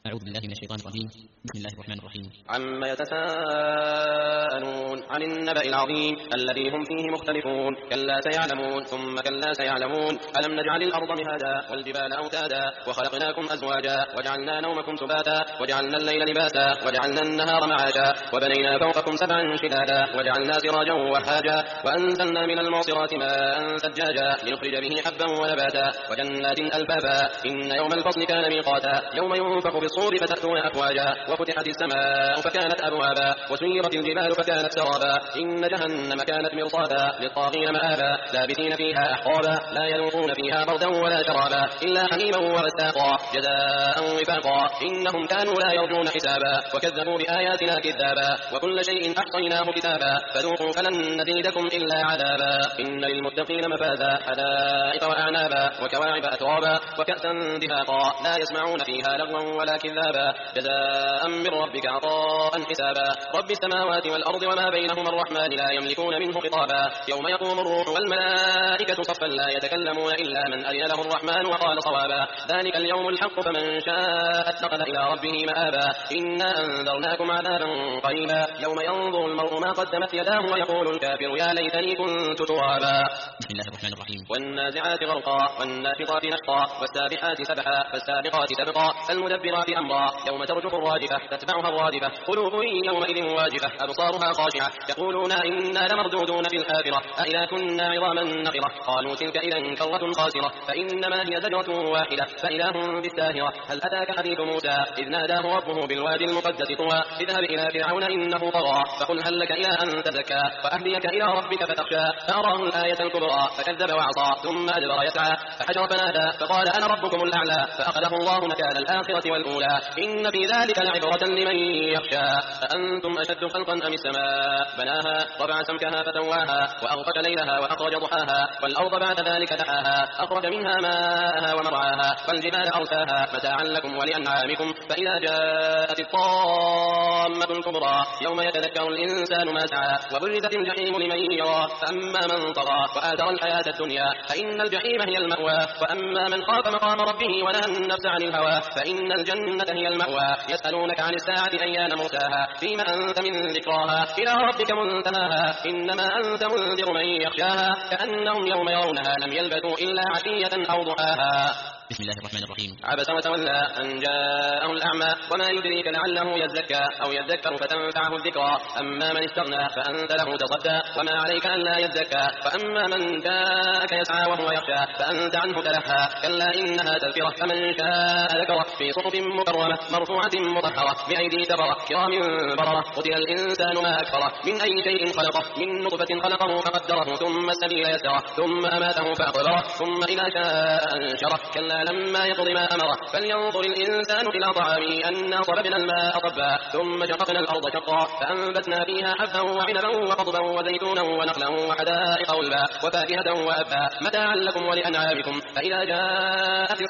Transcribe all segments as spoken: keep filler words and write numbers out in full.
أعوذ بالله من الشيطان الرجيم. بسم الله الرحمن الرحيم. عما يتساءلون عن النبأ العظيم الذي هم فيه مختلفون كلا سيعلمون ثم كلا سيعلمون ألم نجعل الأرض مهادا والجبال أوتادا وخلقناكم أزواجا وجعلنا نومكم سباتا وجعلنا الليل لباسا وجعلنا النهار معاشا وبنينا فوقكم سبعا شدادا وجعلنا سراجا وهاجا وأنزلنا من المعصرات ماء ثجاجا لنخرج به حبا ونباتا وجنات ألفافا إن يوم الفصل كان ميقاتا يوم ينفخ بالصور فتأتون أفواجا وفتحت السماء فكانت أبوابا وسيرت الجبال فكانت سرابا إن جهنم كانت مرصادا للطاغين مآبا لابثين فيها أحقابا لا يذوقون فيها بردا ولا شرابا إلا حميما وغساقا جزاء وفاقا إنهم كانوا لا يرجون حسابا وكذبوا بآياتنا كذابا وكل شيء أحصيناه كتابا فذوقوا فلن نزيدكم إلا عذابا إن للمتقين مفازا حدائق وأعنابا وكواعب أترابا وكأسا دهاقا لا يسمعون فيها لغوا ولا كذابا جزاء من ربك عطاء حسابا رب السماوات والأرض وما بينهما الرحمن لا يملكون منه خطابا يوم يقوم الروح والملائكة صفا لا يتكلمون إلا من أذن له الرحمن وقال صوابا ذلك اليوم الحق فمن شاء اتخذ إلى ربه مآبا إنا أنذرناكم عذابا قريبا يوم ينظر المرء ما قدمت يداه ويقول الكافر يا ليتني كنت ترابا. بسم الله الرحمن الرحيم. والنازعات غرقا والناشطات نشطا والسابحات سبحا فالسابقات سبقا فالمدبرات أمرا يوم ترجف الراجفة تتبعها الرادفة قلوب يومئذ واجفة أبصارها خاشعة يقولون إنا لمردودون في الحافرة أإذا كنا عظاما نخرة قالوا تلك إذا كرة خاسرة فإنما هي زجرة واحدة فإذا هم بالساهرة هل أتاك حديث موسى إذ ناداه ربه بالوادي المقدس طوى اذهب إلى فرعون إنه طغى فقل هل لك إلى أن تزكى فأهديك إلى ربك فتخشى فأراه الآية الكبرى فكذب وعصى ثم أدبر يسعى فحشر فنادى فقال أنا ربكم الأعلى فأخذه الله نكال الآخرة والأولى إن في ذلك لعبرة لمن يخشى أأنتم أشد خلقا أم السماء بناها رفع سمكها فسواها وأغطش ليلها وأخرج ضحاها والأرض بعد ذلك دحاها أخرج منها ماءها ومرعاها والجبال أرساها متاعا لكم ولأنعامكم فإذا جاءت الطامة الكبرى يوم يتذكر الإنسان ما سعى وبرزت الجحيم لمن يرى فأما من طغى وآثر الحياة الدنيا فإن الجحيم هي المأوى وأما من خاف مقام ربه ونهى النفس عن الهوى فإن الجنة هي المأوى يسألونك عن الساعة أيان مرساها فيما أنت من ذكراها إلى ربك منتهاها إنما أنت منذر من يخشاها كأنهم يوم يرونها لم يلبثوا إلا عشية أو ضحاها. بسم الله الرحمن الرحيم. عبس وتولى أن جاءه الأعمى وما يدريك لعله يزكى أو يذكر فتنفعه الذكرى أما من استغنى فأنت له تصدى وما عليك ألا يزكى فأما من جاءك يسعى وهو يخشى فأنت عنه تلهى كلا إنها تذكرة فمن شاء ذكره في صحف مكرمة مرفوعة مطهرة بأيدي سفرة كرام بررة قتل الإنسان ما أكفره من أي شيء خلقه من نطفة خلقه فقدره ثم السبيل يسره ثم أماته فأقبره ثم إذا شاء أنشره كلا لما يقض ما أمره فلينظر الإنسان إلى طعامه أنا صببنا الماء صبا ثم شققنا الأرض شقا فأنبتنا فيها حبا وعنبا وقضبا وزيتونا ونخلا وحدائق غلبا وفاكهة وأبا متاعا لكم ولأنعامكم فإذا جاءت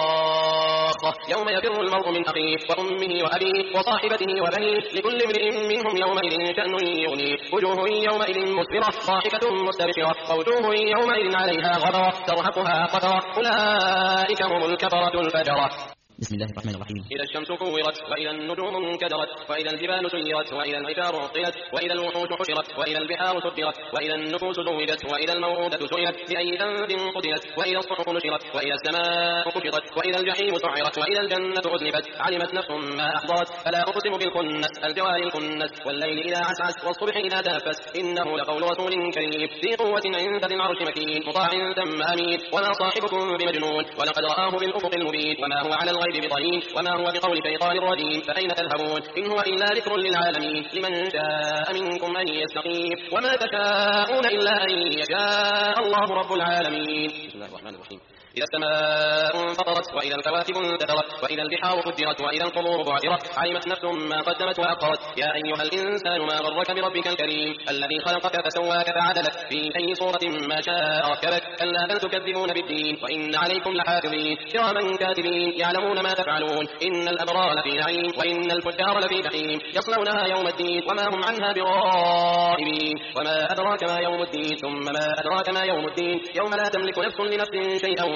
الصاخة يوم يفر المرء من أخيه وأمه وأبيه وصاحبته وبنيه لكل امرئ منهم يومئذ شأن يغنيه وجوه يومئذ مسفرة ضاحكة مستبشرة ووجوه يومئذ عليها غبرة ترهقها قترة أولئك هم الكفرة الفجرة. بسم الله الرحمن الرحيم. إذا الشمس كورت وإذا النجوم انكدرت وإذا الجبال سيرت وإذا العشار عطلت وإذا الوحوش حشرت وإذا البحار سجرت وإذا النفوس زوجت وإذا الموءودة سئلت بأي ذنب قتلت وإذا الصحف نشرت وإذا السماء كشطت وإذا الجحيم سعرت وإذا الجنة أزلفت علمت نفس ما أحضرت فلا أقسم بالكنس الجوار الكنس والليل إذا عسعس والصبح إذا تنفس إنه لقول رسول كريم ذي قوة عند ذي العرش مكين مطاع ثم أمين وما صاحبكم بمجنون ولقد رآه بالأفق المبين وما هو على الغيب بضنين وما هو بقول شيطان رجيم فأين تذهبون إن هو إلا ذكر للعالمين لمن شاء منكم أن يستقيم وما تشاءون إلا أن يشاء الله رب العالمين. بسم الله الرحمن الرحيم. إذا السماء انفطرت وإذا الكواكب انتثرت وإذا البحار فجرت وإذا القبور بعثرت علمت نفس ما قدمت وأخرت يا أيها الإنسان ما غرك بربك الكريم الذي خلقك فسواك فعدلك في أي صورة ما شاء ركبك كلا بل تكذبون بالدين وإن عليكم لحافظين كراما كاتبين يعلمون ما تفعلون إن الأبرار لفي نعيم وإن الفجار لفي جحيم يصلونها يوم الدين وما هم عنها بغائبين وما أدراك ما يوم الدين ثم ما أدراك ما يوم الدين يوم لا تملك نفس لنفس شيئا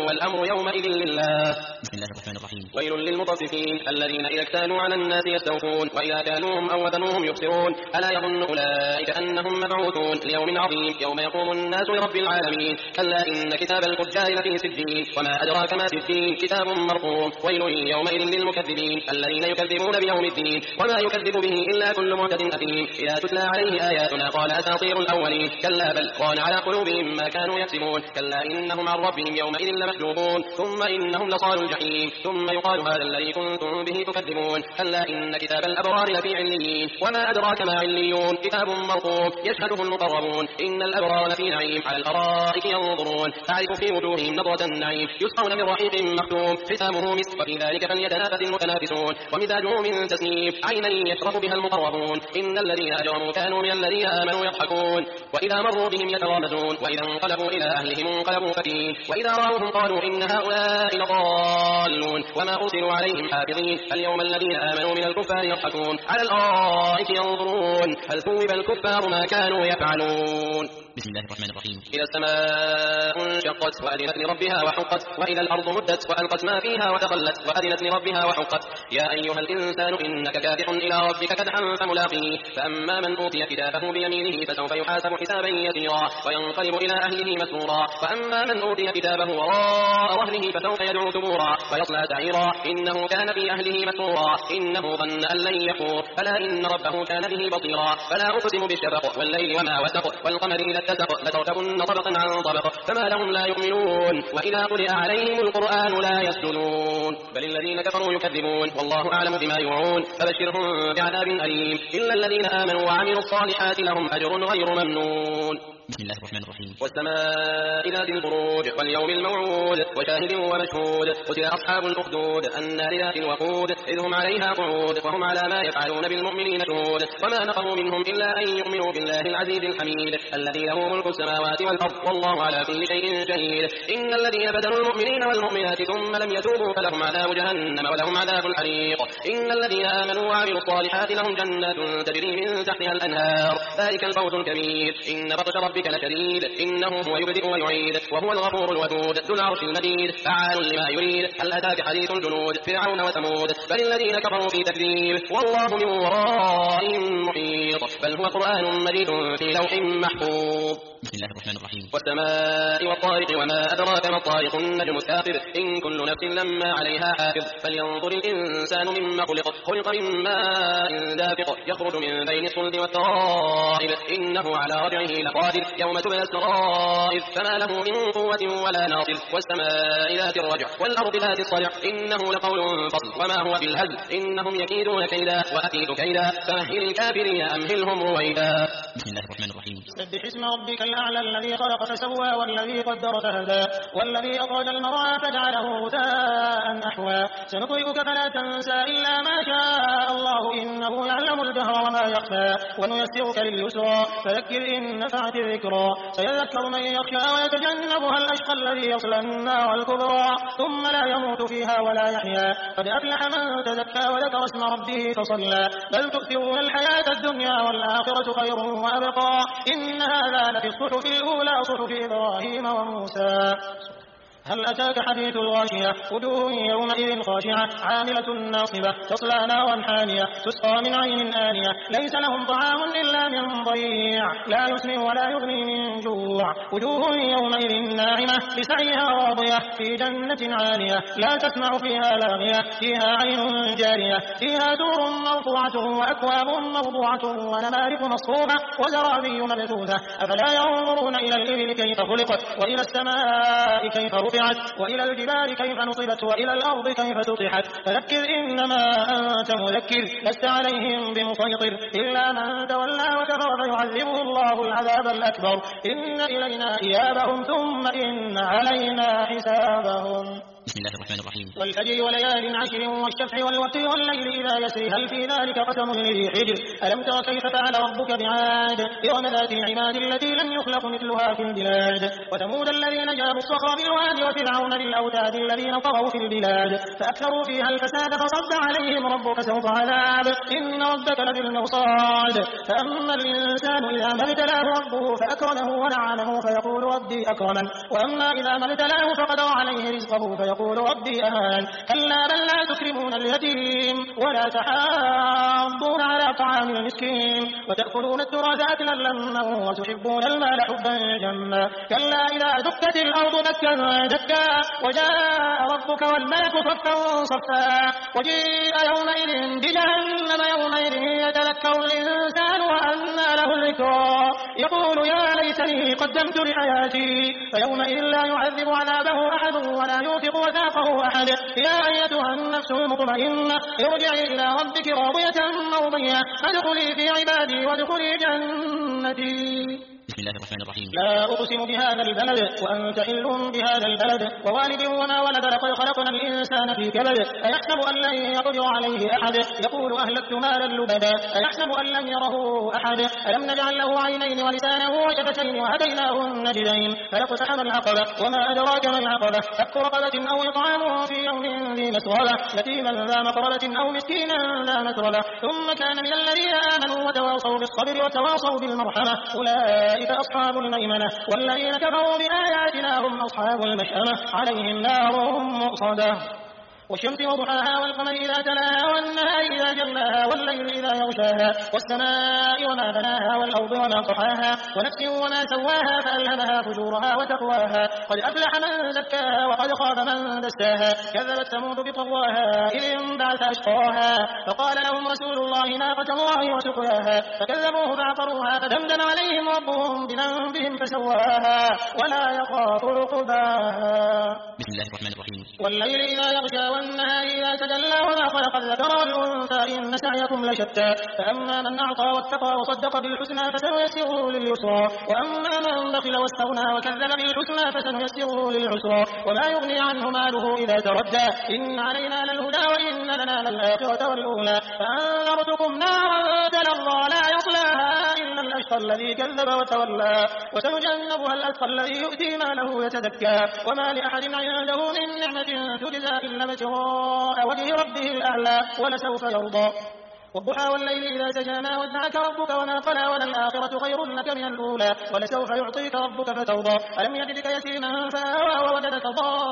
والأمر يومئذ لله. بسم الله الرحمن الرحيم. ويل للمطففين الذين إذا اكتالوا على الناس يستوفون وإذا كالوهم أو وزنوهم يخسرون ألا يظن أولئك أنهم مبعوثون ليوم عظيم يوم يقوم الناس لرب العالمين. كلا إن كتاب الفجار لفي سجين وما أدراك ما سجين كتاب مرقوم. ويل يومئذ للمكذبين الذين يكذبون بيوم الدين وما يكذب به إلا كل معتد أثيم. إذا تتلى عليه آياتنا قال أساطير الأولين كلا بل ران على قلوبهم ما كانوا يكسبون. كلا إنهم عن ربهم يومئذ لمحجوبون ثم إنهم لصالوا الجحيم ثم يقال هذا الذي كنتم به تكذبون. كلا إن كتاب الأبرار لفي عليين وما أدراك ما عليون كتاب مرقوم يشهده المقربون. إن الأبرار لفي نعيم على الأرائك ينظرون تعرف في وجوههم نضرة النعيم يسقون من رحيق مختوم ختامه مسك وفي ذلك فليتنافس المتنافسون ومزاجه من تسنيم عينا يشرب بها المقربون. إن الذين أجرموا كانوا من الذين آمنوا يضحكون وإذا مروا بهم يتغامزون وإذا انقلبوا إلى أهلهم انقلبوا فكين وإذا رأوهم قالوا إن هؤلاء لضالون وما أرسلوا عليهم حافظين. اليوم الذين آمنوا من الكفار يضحكون على الأرائك ينظرون هل ثوب الكفار ما كانوا يفعلون. بسم الله الرحمن الرحيم. إذا السماء انشقت وأذنت لربها وحقت وإذا الأرض مدت وألقت ما فيها وتخلت وأذنت لربها وحقت. يا أيها الإنسان إنك كادح إلى ربك كدحا فملاقيه. فأما من أوتي كتابه بيمينه فسوف يحاسب حسابا يسيرا وينقلب إلى أهله مسرورا. وأما من أوتي كتابه وراء ظهره فسوف يدعو ثبورا ويصلى سعيرا إنه كان في أهله مسرورا إنه ظن أن لن يحور فلا إن ربه كان به بصيرا. فلا أقسم بالشفق والليل وما وسق والقمر إذا اتسق لتركبن طبقا عن طبق فما لهم لا يؤمنون وإذا قرئ عليهم القرآن لا يسجدون بل الذين كفروا يكذبون والله أعلم بما يوعون فبشرهم بعذاب أليم. إلا الذين آمنوا وعملوا الصالحات لهم أجر غير ممنون. بسم الله الرحمن الرحيم. والسماء ذات البروج واليوم الموعود وشاهد ومشهود قتل أصحاب الأخدود النار ذات الوقود إذ هم عليها قعود وهم على ما يفعلون بالمؤمنين شهود. وما نقموا منهم إلا أن يؤمنوا بالله العزيز الحميد الذي له ملك السماوات والأرض والله على كل شيء شهيد. إن الذين بدلوا المؤمنين والمؤمنات ثم لم يتوبوا فلهم عذاب جهنم ولهم عذاب الحريق. إن الذين آمنوا وعملوا الصالحات لهم جنات تجري من تحتها الأنهار ذلك الفوز الكبير. إن بطش ربك لشديد إنه هو يبدئ ويعيد وهو الغفور الودود ذو العرش المجيد فعال لما يريد. هل أتاك حديث الجنود فرعون وثمود بل الذين كفروا في تكذيب والله من ورائهم محيط بل هو قرآن مجيد في لوح محفوظ. بسم الله الرحمن الرحيم. والسماء والطارق وما أدراك ما الطارق النجم الثاقب إن كل نفس لما عليها حافظ فلينظر الإنسان مما خلق خلق من ماء دافق يخرج من بين الصلب والترائب إنه على رجعه لقادر يوم تبلى السرائر فما له من قوة ولا ناصر. والسماء ذات الرجع والأرض ذات الصرع إنه لقول فصل وما هو بالهزل إنهم يكيدون كيدا وأكيد كيدا فمهل الكافرين أمهلهم رويدا. بسم الله الرحمن الرحيم. سبح اسم ربك الأعلى الذي خلق فسوى والذي قدر فهدى والذي أخرج المرعى فجعله غثاء أحوى سنقرئك فلا تنسى إلا ما شاء الله إنه يعلم الجهر وما يخفى ونيسرك لليسرى فذكر إن نفعت الذكرى سيذكر من يخشى ويتجنبها الأشقى الذي يصلى النار الكبرى ثم لا يموت فيها ولا يحيا قد أفلح من تزكى وذكر اسم ربه فصلى بل تؤثرون الحياة الدنيا والآخرة خير وأبقى إن هذا لفي الصحف الأولى صحف إبراهيم وموسى. هل أتاك حديث الغاشية وجوه يومئذ خاشعة عاملة ناصبة تصلى نارا حامية تسقى من عين آنية ليس لهم طعام إلا من ضيع لا يسمن ولا يغني من جوع وجوه يومئذ ناعمة لسعيها راضية في جنة عالية لا تسمع فيها لاغية فيها عين جارية فيها دور مرفوعة وأكواب موضوعة ونمارق مصفوفة وزرابي مبثوثة أفلا ينظرون إلى الإبل كيف خلقت وإلى السماء كيف رفعت وإلى الجبال كيف نصبت وإلى الأرض كيف سطحت فذكر إنما أنت مذكر لست عليهم بمسيطر إلا من تولى وكفر فيعذبه الله العذاب الأكبر إن إلينا إيابهم ثم إن علينا حسابهم. بسم الله الرحمن الرحيم. والفجر وليال عشر والشفع والوتر والليل إذا يسر هل في ذلك قسم لذي حجر ألم تر كيف فعل ربك بعاد إرم ذات العماد التي لم يخلق مثلها في البلاد وثمود الذين جابوا الصخر بالواد وفرعون بالأوتاد الذين طغوا في البلاد فأكثروا فيها الفساد فصد عليهم ربك سوط عذاب إن ربك لبالمرصاد فأما الإنسان إذا ما ابتلاه ربه فأكرمه ونعمه فيقول ربي أكرمن وأما إذا ما ابتلاه فقدر عليه رزقه فيقول ربي أهان كلا بل لا تكرمون اليتيم ولا تحاضون على طعام المسكين وتأكلون التراث أكلا لما وتحبون المال حبا جما كلا إذا دكت الأرض دكا دكا وجاء ربك والملك صفا صفا وجيء يومئذ بجهنم يومئذ يتذكر الإنسان وأنى له الذكرى يقول يا ليتني قدمت لحياتي فيومئذ لا يعذب عذابه أحد ولا يوثق وثاقه أحد يا أيتها النفس المطمئنة ارجعي إلى ربك راضية مرضية فادخلي في عبادي وادخلي جنتي. بسم الله الرحمن الرحيم. لا أقسم بهذا البلد وأنت حل بهذا البلد ووالد وما ولد لقد خلقنا الإنسان في كبد أيحسب أن لن يقدر عليه أحد يقول أهلكت مالا لبدا أيحسب أن لم يره أحد ألم نجعل له عينين ولسانا وشفتين وهديناه النجدين فلاقتحم العقبة وما أدراك ما العقبة فك رقبة أو إطعام في يوم ذي مسغبة يتيما ذا مقربة أو مسكينا ذا مسربة ثم كان من الذين آمنوا وتواصوا بالصبر وتواصوا بالمرحمة أولئك أصحاب الميمنة والذين كفروا بآياتنا هم أصحاب المشأمة عليهم نار مؤصدة والشمس وضحاها والقمر إذا تلاها والنهار إذا جلاها والليل إذا يغشاها والسماء وما بناها والأرض وما طحاها ونفس وما سواها فألهمها فجورها وتقواها قد أفلح من زكاها وقد خاب من دساها كذبت ثمود بطغواها إذ انبعث أشقاها فقال لهم رسول الله ناقة الله وسقياها فكذبوه فعقروها فدمدم عليهم ربهم بذنبهم فسواها ولا يخاف عقباها. بسم الله الرحمن الرحيم. والليل إذا يغشى والنهار إذا تجلى وما خلق الذكر والأنثى إن سعيكم لشتى فأما من أعطى واتقى وصدق بالحسنى فسنيسره لليسرى وأما من بخل واستغنى وكذب بالحسنى فسنيسره للعسرى وما يغني عنه ماله إذا تردى إن علينا للهدى وإن لنا للآخرة والأولى فأنذرتكم نارا تلظى لا يصلاها إلا الأشقى الذي كذب وتولى وسيجنبها الأتقى الذي يؤتي ماله يتزكى وما لأحد عنده من نعمة تجزى إلا ابتغاء وجه ربه الأعلى ولسوف يرضى والضحى والليل إذا سجى ما ودعك ربك وما قلى وللآخرة خير لك من الأولى ولسوف يعطيك ربك فترضى ألم يجدك يتيما فآوى ووجدك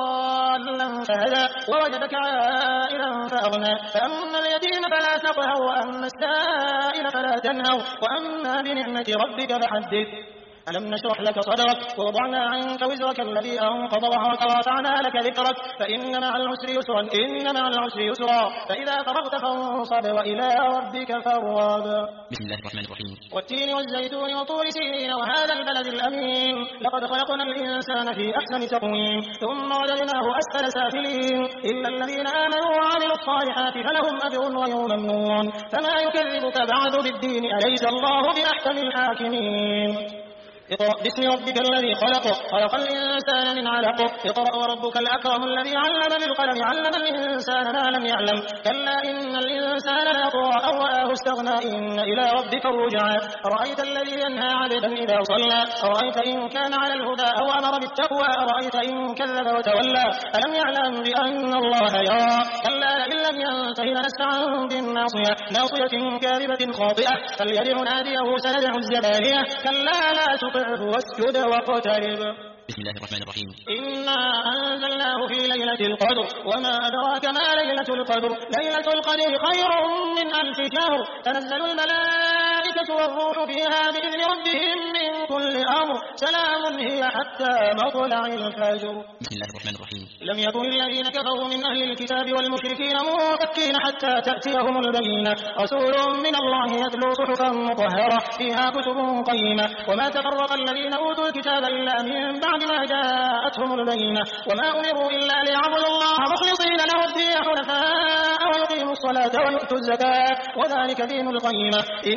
ضالا فهدى ووجدك عائلا فأغنى فأما اليتيم فلا تقهر وأما السائل فلا تنهر وأما بنعمة ربك فحدث ألم نشرح لك صدرك ووضعنا عنك وزرك الذي أنقض ظهرك ورفعنا لك ذكرك فإن مع العسر يسرا إن مع العسر يسرا فإذا فرغت فانصب وإلى ربك فارغب. بسم الله الرحمن الرحيم. والتين والزيتون وطور سينين وهذا البلد الأمين لقد خلقنا الإنسان في أحسن تقويم ثم رددناه أسفل سافلين إلا الذين آمنوا وعملوا الصالحات فلهم أجر غير ممنون فما يكذبك بعد بالدين أليس الله بأحكم الحاكمين. اقرأ باسم ربك الذي خلق خلق الإنسان من علق اقرأ وربك الأكرم الذي علم بالقلم علم الإنسان ما لم يعلم كلا إن الإنسان ليطغى أن رآه استغنى إن إلى ربك الرجعى أرأيت الذي ينهى عبدا إذا صلى أرأيت إن كان على الهدى أو أمر بالتقوى أرأيت إن كذب وتولى ألم يعلم بأن الله يرى كلا لئن لم ينته لنسفعا بالناصية ناصية كاذبة خاطئة فليدع ناديه سندع الزبانية كلا لا تطع واسجد واقترب. بسم الله الرحمن الرحيم. إنا أنزلناه في ليلة القدر وما أدراك ما ليلة القدر ليلة القدر خير من ألف شهر تنزل الملائكة والروح فيها بإذن ربهم من كل أمر سلام هي حتى مطلع الفجر. بسم الله الرحمن الرحيم. لم يكن الذين كفروا من أهل الكتاب والمشركين منفكين حتى تأتيهم البينة رسول من الله يتلو صحفا مطهرة فيها كتب قيمة وما تفرق الذين أوتوا الكتاب إلا من بعد ما جاءتهم البينة وما أمروا إلا ليعبدوا الله مخلصين له الدين حنفاء ويقيموا الصلاة ويؤتوا الزكاة وذلك دين القيمة إن الذين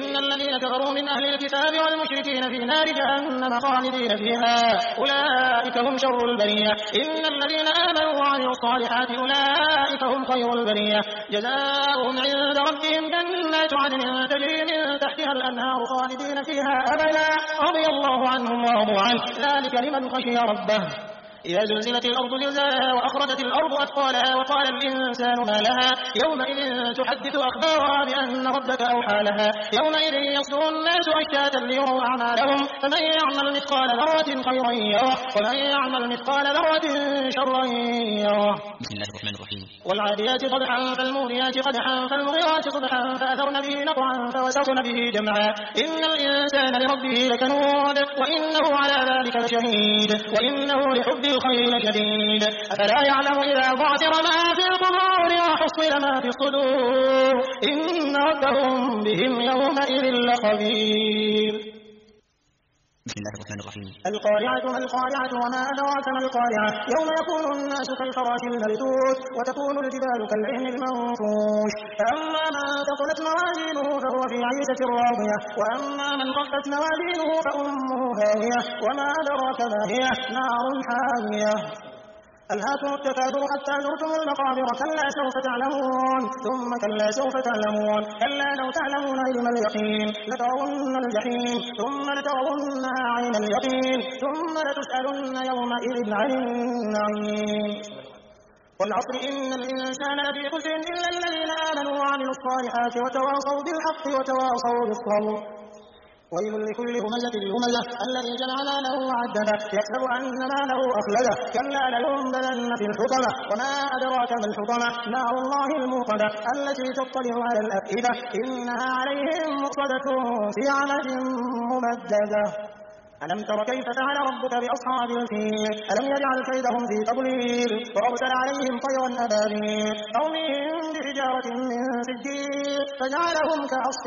الذين كفروا من أهل الكتاب والمشركين في نار جهنم خالدين فيها أولئك هم شر البرية إن الذين آمنوا وعملوا الصالحات أولئك هم خير البرية جزاؤهم عند ربهم جنات عدن تجري من تحتها الأنهار خالدين فيها أبدا رضي الله عنهم ورضوا عنه ذلك لمن خشي ربه إذا زلزلت الأرض زلزالها وأخرجت الأرض أثقالها وقال الإنسان ما لها يومئذ تحدث أخبارها بأن ربك أوحى لها يومئذ يصدر الناس أشتاتا ليروا أعمالهم فمن يعمل مثقال ذرة خيرا يره ومن يعمل مثقال ذرة شرا يره. بسم الله الرحمن الرحيم. والعاديات ضبحا فالموريات قدحا فالمغيرات صبحا فأثرن به نقعا فوسطن به جمعا إن الإنسان لربه لكنود وإنه على ذلك لشهيد وإنه لحب الخير شديد أفلا يعلم إذا بعثر ما في القبور وحصل ما في الصدور إن ربهم بهم يومئذ لخبير. بسم الله الرحمن الرحيم. القارعة ما القارعة وما أدراك ما القارعة يوم يكون الناس كالفراش المبثوث وتكون الجبال كالعهن المنفوش فأما من ثقلت موازينه فهو في عيشة راضية وأما من خفت موازينه فأمه هاوية وما أدراك ما هي نار حامية. ألهاكم التكاثر حتى زرتم المقابر كلا سوف تعلمون ثم كلا سوف تعلمون كلا لو تعلمون علم اليقين لترون الجحيم ثم لترونها عين اليقين ثم لتسألن يومئذ عن النعيم. والعصر إن الإنسان لفي خسر إلا الذين آمنوا وعملوا الصالحات وتواصوا بالحق وتواصوا بالصبر. ويل لكل همزة لمزة الذي جمع ماله وعدده يحسب أن ماله أخلده كلا لينبذن في الحطمة وما أدراك ما الحطمة نار الله الموقدة التي تطلع على الأفئدة إنها عليهم مؤصدة في عمد ممددة. ألم تر كيف فعل ربك بأصحاب الفيل ألم يجعل كيدهم في تضليل وأرسل عليهم طيرا أبابيل ترميهم بحجارة من سجيل فجعلهم كعصف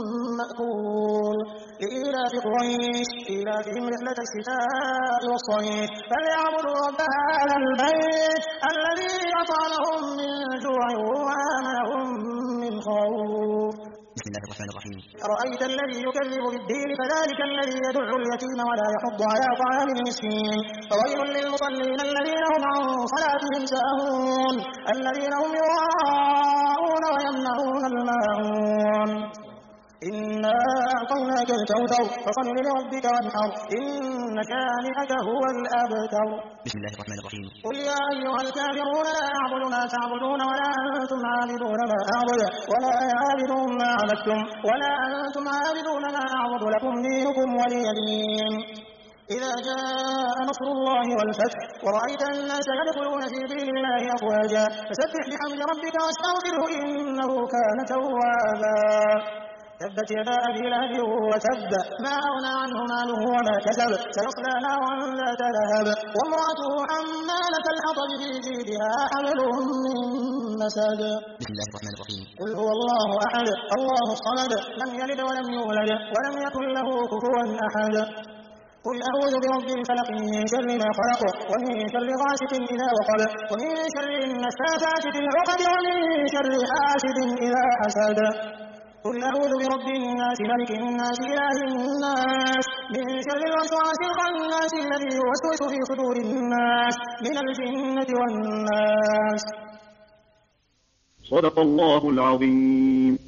مأكول. لإيلاف قريش إيلافهم رحلة الشتاء والصيف فليعبدوا رب هذا البيت الذي أطعمهم من جوع وآمنهم من خوف. بسم الله الرحمن الرحيم. أرأيت الذي يكذب بالدين فذلك الذي يدع اليتيم ولا يحض على طعام المسكين فويل للمصلين الذين هم عن صلاتهم ساهون الذين هم يراءون ويمنعون الماعون. إنا أعطيناك الكوثر فصل لربك وانحر إن شانئك هو الأبتر. بسم الله الرحمن الرحيم. قل يا أيها الكافرون لا أعبد ما تعبدون ولا أنتم عابدون ما أعبد ولا عابدون ما عبدتم ولا أنتم عابدون ما أعبد لكم دينكم ولي دين. إذا جاء نصر الله والفتح ورأيت الناس يدخلون في دين الله أفواجا فسبح بحمد ربك واستغفره إنه كان توابا. تبت يدا أبي لهب وتب ما أغنى عنه ماله وما كسب سيصلى نارا ذات لهب وامرأته حمالة الحطب في جيدها حبل من مسد. بسم الله الرحمن الرحيم. قل هو الله أحد الله الصمد لم يلد ولم يولد ولم يكن له كفوا أحد. قل أعوذ برب الفلق من شر ما خلق ومن شر غاسق إذا وقب ومن شر النفاثات في العقد ومن شر حاسد إذا حسد. قل أعوذ برب الناس ملك الناس إله الناس من شر الوسواس الخناس الذي يوسوس في صدور الناس من الجنة والناس. صدق الله العظيم.